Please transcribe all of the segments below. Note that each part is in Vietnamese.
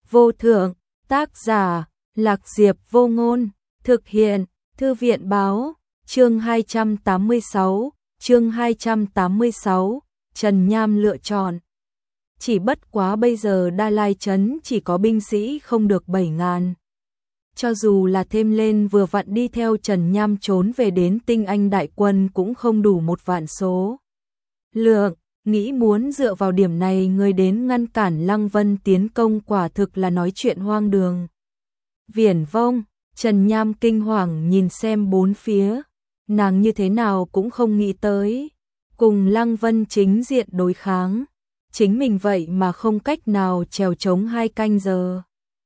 vô thượng, tác giả, Lạc Diệp Vô Ngôn, thực hiện, Thư viện báo, chương 286, Trần Nham lựa chọn. Chỉ bất quá bây giờ Đa Lai Trấn chỉ có binh sĩ không được 7.000. Cho dù là thêm lên vừa vặn đi theo Trần Nham trốn về đến tinh anh đại quân cũng không đủ 1 vạn số. Lượng, nghĩ muốn dựa vào điểm này người đến ngăn cản Lăng Vân tiến công quả thực là nói chuyện hoang đường. Viển Vông, Trần Nham kinh hoàng nhìn xem bốn phía, nàng như thế nào cũng không nghĩ tới. Cùng Lăng Vân chính diện đối kháng, chính mình vậy mà không cách nào trèo chống 2 canh giờ.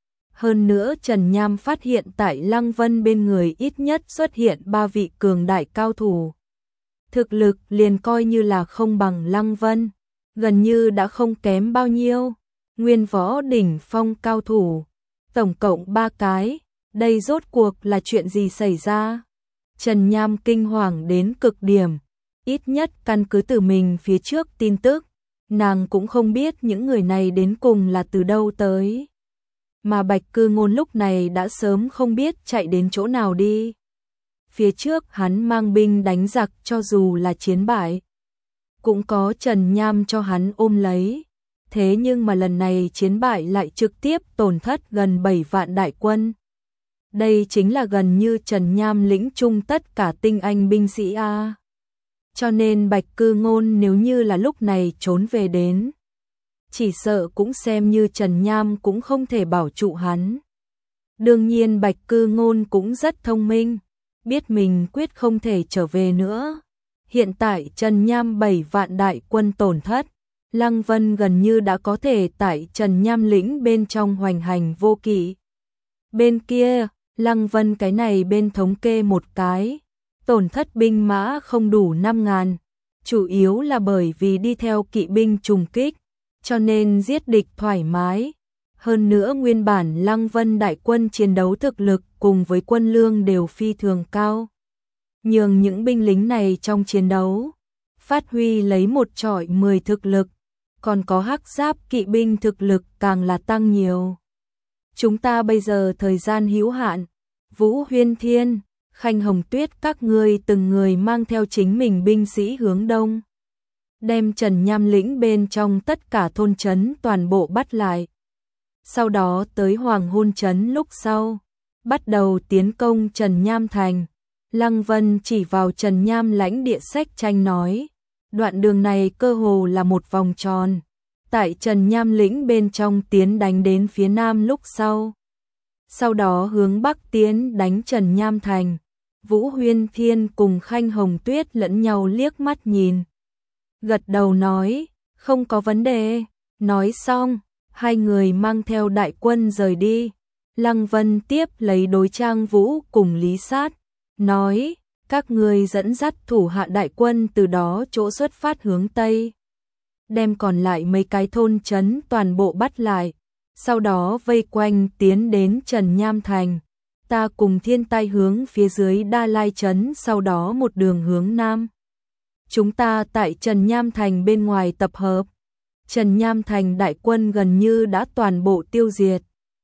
Hơn nữa Trần Nham phát hiện tại Lăng Vân bên người ít nhất xuất hiện 3 vị cường đại cao thủ. Thực lực liền coi như là không bằng Lăng Vân, gần như đã không kém bao nhiêu. Nguyên võ đỉnh phong cao thủ, tổng cộng 3 cái, đây rốt cuộc là chuyện gì xảy ra? Trần Nham kinh hoàng đến cực điểm, ít nhất căn cứ từ mình phía trước tin tức, nàng cũng không biết những người này đến cùng là từ đâu tới. Mà Bạch Cư Ngôn lúc này đã sớm không biết chạy đến chỗ nào đi. Phía trước hắn mang binh đánh giặc cho dù là chiến bại, cũng có Trần Nham cho hắn ôm lấy. Thế nhưng mà lần này chiến bại lại trực tiếp tổn thất gần 7 vạn đại quân. Đây chính là gần như Trần Nham lĩnh chung tất cả tinh anh binh sĩ A. Cho nên Bạch Cư Ngôn nếu như là lúc này trốn về đến, chỉ sợ cũng xem như Trần Nham cũng không thể bảo trụ hắn. Đương nhiên Bạch Cư Ngôn cũng rất thông minh, biết mình quyết không thể trở về nữa. Hiện tại Trần Nham 7 vạn đại quân tổn thất, Lăng Vân gần như đã có thể tại Trần Nham lĩnh bên trong hoành hành vô kỵ. Bên kia, Lăng Vân cái này bên thống kê một cái, tổn thất binh mã không đủ 5.000, chủ yếu là bởi vì đi theo kỵ binh trùng kích, cho nên giết địch thoải mái. Hơn nữa nguyên bản Lăng Vân đại quân chiến đấu thực lực cùng với quân lương đều phi thường cao. Nhường những binh lính này trong chiến đấu, phát huy lấy 1 chọi 10 thực lực, còn có hắc giáp kỵ binh thực lực càng là tăng nhiều. Chúng ta bây giờ thời gian hữu hạn, Vũ Huyên Thiên, Khanh Hồng Tuyết các ngươi từng người mang theo chính mình binh sĩ hướng đông, đem Trần Nham lĩnh bên trong tất cả thôn trấn toàn bộ bắt lại. Sau đó tới Hoàng Hôn trấn lúc sau, bắt đầu tiến công Trần Nham thành. Lăng Vân chỉ vào Trần Nham lãnh địa sách tranh nói, đoạn đường này cơ hồ là một vòng tròn, tại Trần Nham lĩnh bên trong tiến đánh đến phía nam lúc sau. Sau đó hướng bắc tiến đánh Trần Nham thành. Vũ Huyên Thiên cùng Khanh Hồng Tuyết lẫn nhau liếc mắt nhìn, gật đầu nói, không có vấn đề. Nói xong, 2 người mang theo đại quân rời đi. Lăng Vân tiếp lấy đối Trang Vũ cùng Lý Sát, nói, các ngươi dẫn dắt thủ hạ đại quân từ đó chỗ xuất phát hướng Tây, đem còn lại mấy cái thôn trấn toàn bộ bắt lại, sau đó vây quanh tiến đến Trần Nham thành. Ta cùng Thiên Tai hướng phía dưới Đa Lai trấn, sau đó một đường hướng nam. Chúng ta tại Trần Nham thành bên ngoài tập hợp. Trần Nham thành đại quân gần như đã toàn bộ tiêu diệt.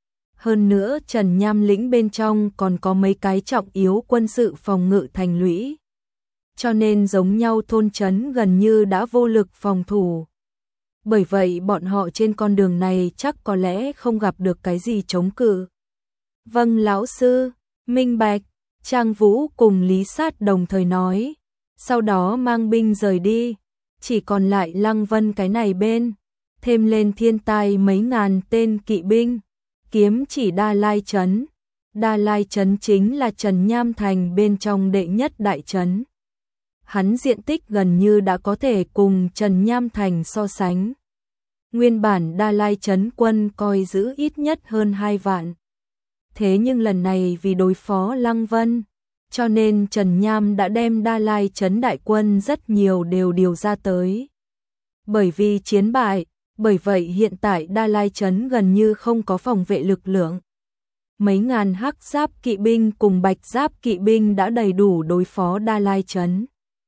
Hơn nữa Trần Nham lĩnh bên trong còn có mấy cái trọng yếu quân sự phòng ngự thành lũy, cho nên giống nhau thôn trấn gần như đã vô lực phòng thủ. Bởi vậy bọn họ trên con đường này chắc có lẽ không gặp được cái gì chống cự. Vâng lão sư, minh bạch. Trang Vũ cùng Lý Sát đồng thời nói, sau đó mang binh rời đi. Chỉ còn lại Lăng Vân cái này bên, thêm lên Thiên Tai mấy ngàn tên kỵ binh, kiếm chỉ Đa Lai trấn. Đa Lai trấn chính là Trần Nham thành bên trong đệ nhất đại trấn. Hắn diện tích gần như đã có thể cùng Trần Nham thành so sánh. Nguyên bản Đa Lai trấn quân coi giữ ít nhất hơn 2 vạn. Thế nhưng lần này vì đối phó Lăng Vân, cho nên Trần Nham đã đem Đa Lai trấn đại quân rất nhiều đều điều ra tới. Bởi vì chiến bại, bởi vậy hiện tại Đa Lai trấn gần như không có phòng vệ lực lượng. Mấy ngàn hắc giáp kỵ binh cùng bạch giáp kỵ binh đã đầy đủ đối phó Đa Lai trấn.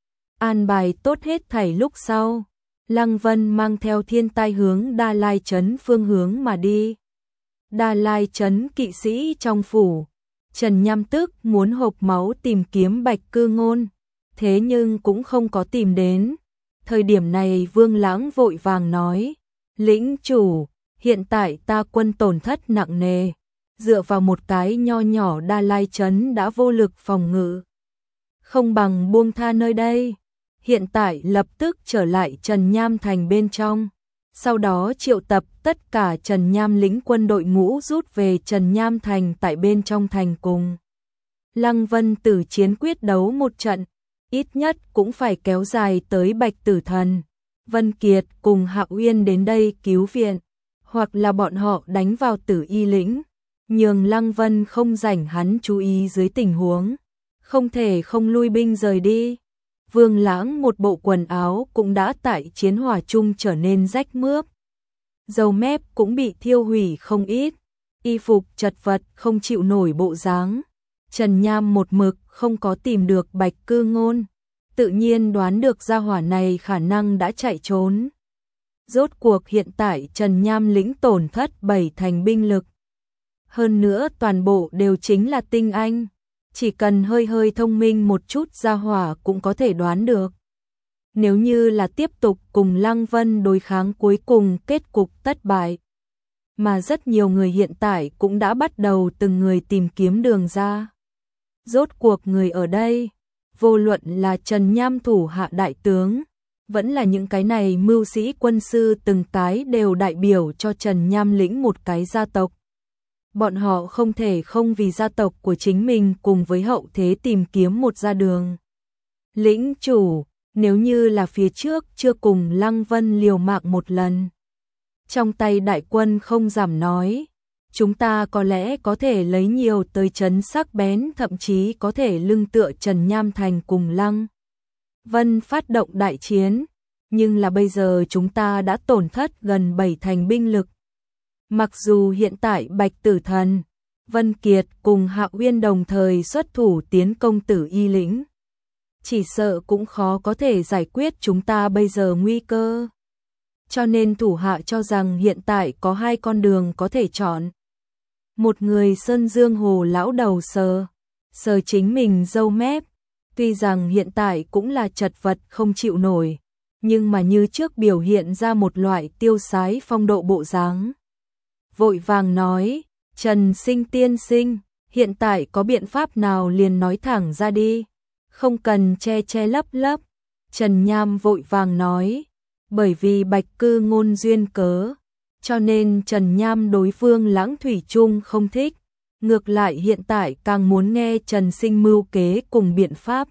An bài tốt hết thảy lúc sau, Lăng Vân mang theo Thiên Tai hướng Đa Lai trấn phương hướng mà đi. Đa Lai trấn kỵ sĩ trong phủ. Trần Nham tức muốn hộc máu tìm kiếm Bạch Cư Ngôn, thế nhưng cũng không có tìm đến. Thời điểm này Vương Lãng vội vàng nói, lĩnh chủ, hiện tại ta quân tổn thất nặng nề, dựa vào một cái nho nhỏ Đa Lai trấn đã vô lực phòng ngự. Không bằng buông tha nơi đây, hiện tại lập tức trở lại Trần Nham thành bên trong, sau đó triệu tập tất cả Trần Nham lĩnh quân đội ngũ rút về Trần Nham thành tại bên trong thành cùng Lăng Vân Tử chiến quyết đấu một trận, ít nhất cũng phải kéo dài tới Bạch Tử Thần, Vân Kiệt cùng Hạo Uyên đến đây cứu viện, hoặc là bọn họ đánh vào Tử Y lĩnh, nhường Lăng Vân không rảnh hắn chú ý dưới tình huống, không thể không lui binh rời đi. Vương Lãng một bộ quần áo cũng đã tại chiến hỏa chung trở nên rách mướp, dầu mép cũng bị thiêu hủy không ít, y phục chật vật không chịu nổi bộ dáng. Trần Nham một mực không có tìm được Bạch Cư Ngôn, tự nhiên đoán được gia hỏa này khả năng đã chạy trốn. Rốt cuộc hiện tại Trần Nham lĩnh tổn thất 7 thành binh lực. Hơn nữa toàn bộ đều chính là tinh anh, chỉ cần hơi hơi thông minh một chút gia hỏa cũng có thể đoán được. Nếu như là tiếp tục cùng Lăng Vân đối kháng cuối cùng kết cục thất bại. Mà rất nhiều người hiện tại cũng đã bắt đầu từng người tìm kiếm đường ra. Rốt cuộc người ở đây, vô luận là Trần Nham thủ hạ đại tướng, vẫn là những cái này mưu sĩ quân sư từng cái đều đại biểu cho Trần Nham lĩnh một cái gia tộc. Bọn họ không thể không vì gia tộc của chính mình cùng với hậu thế tìm kiếm một ra đường. Lĩnh chủ, nếu như là phía trước chưa cùng Lăng Vân liều mạng một lần. Trong tay đại quân không giảm nói, chúng ta có lẽ có thể lấy nhiều tới trấn sắc bén, thậm chí có thể lưng tựa Trần Nham thành cùng Lăng Vân phát động đại chiến, nhưng là bây giờ chúng ta đã tổn thất gần 7 thành binh lực. Mặc dù hiện tại Bạch Tử Thần, Vân Kiệt cùng Hạo Uyên đồng thời xuất thủ tiến công Tử Y lĩnh, chỉ sợ cũng khó có thể giải quyết chúng ta bây giờ nguy cơ. Cho nên thủ hạ cho rằng hiện tại có hai con đường có thể chọn. Một người Sơn Dương Hồ lão đầu sờ chính mình râu mép, tuy rằng hiện tại cũng là chật vật không chịu nổi, nhưng mà như trước biểu hiện ra một loại tiêu sái phong độ bộ dáng. Vội vàng nói, Trần Sinh tiên sinh, hiện tại có biện pháp nào liền nói thẳng ra đi, không cần che che lấp lấp. Trần Nham vội vàng nói, bởi vì Bạch Cư Ngôn duyên cớ, cho nên Trần Nham đối phương Lãng thủy chung không thích, ngược lại hiện tại càng muốn nghe Trần Sinh mưu kế cùng biện pháp.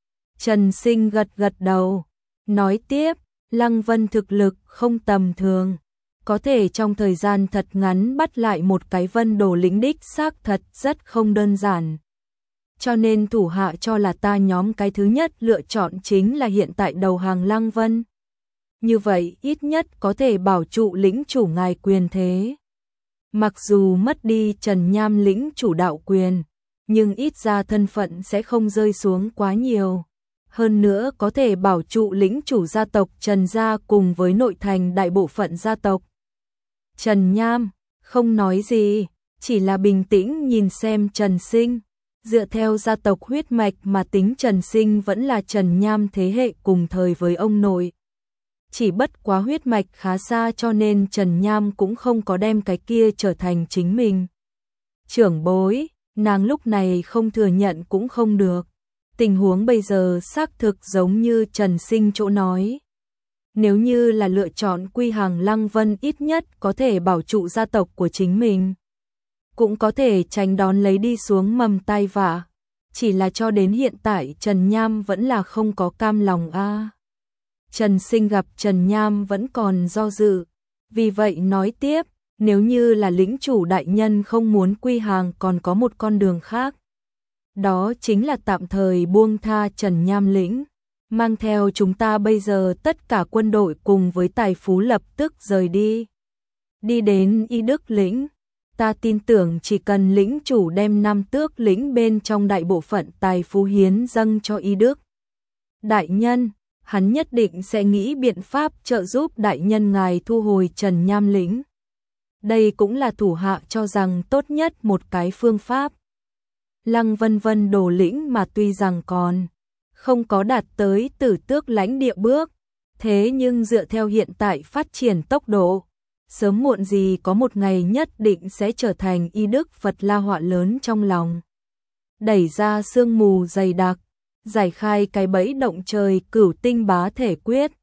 Trần Sinh gật gật đầu, nói tiếp, Lăng Vân thực lực không tầm thường, có thể trong thời gian thật ngắn bắt lại một cái Vân Đồ lĩnh đích xác thật rất không đơn giản. Cho nên thủ hạ cho là ta nhóm cái thứ nhất lựa chọn chính là hiện tại đầu hàng Lăng Vân. Như vậy ít nhất có thể bảo trụ lĩnh chủ ngài quyền thế. Mặc dù mất đi Trần Nham lĩnh chủ đạo quyền, nhưng ít ra thân phận sẽ không rơi xuống quá nhiều. Hơn nữa có thể bảo trụ lĩnh chủ gia tộc Trần gia cùng với nội thành đại bộ phận gia tộc. Trần Nham không nói gì, chỉ là bình tĩnh nhìn xem Trần Sinh. Dựa theo gia tộc huyết mạch mà tính Trần Sinh vẫn là Trần Nham thế hệ cùng thời với ông nội. Chỉ bất quá huyết mạch khá xa cho nên Trần Nham cũng không có đem cái kia trở thành chính mình. Trưởng bối, nàng lúc này không thừa nhận cũng không được. Tình huống bây giờ xác thực giống như Trần Sinh chỗ nói. Nếu như là lựa chọn quy hàng Lăng Vân ít nhất có thể bảo trụ gia tộc của chính mình. Cũng có thể tránh đón lấy đi xuống mầm tai vạ. Chỉ là cho đến hiện tại Trần Nham vẫn là không có cam lòng a. Trần Sinh gặp Trần Nham vẫn còn do dự. Vì vậy nói tiếp, nếu như là lĩnh chủ đại nhân không muốn quy hàng còn có một con đường khác. Đó chính là tạm thời buông tha Trần Nham lĩnh. Mang theo chúng ta bây giờ tất cả quân đội cùng với tài phú lập tức rời đi. Đi đến Y Đức lĩnh. Ta tin tưởng chỉ cần lĩnh chủ đem Nam Tước lĩnh bên trong đại bộ phận tài phú hiến dâng cho Y Đức đại nhân, hắn nhất định sẽ nghĩ biện pháp trợ giúp đại nhân ngài thu hồi Trần Nham lĩnh. Đây cũng là thủ hạ cho rằng tốt nhất một cái phương pháp. Lăng Vân Vân đổ lĩnh mà tuy rằng còn không có đạt tới Tử Tước lãnh địa bước, thế nhưng dựa theo hiện tại phát triển tốc độ, sớm muộn gì có một ngày nhất định sẽ trở thành y đức Phật La họa lớn trong lòng. Đẩy ra sương mù dày đặc, giải khai cái bẫy động trời Cửu Tinh Bá Thể Quyết,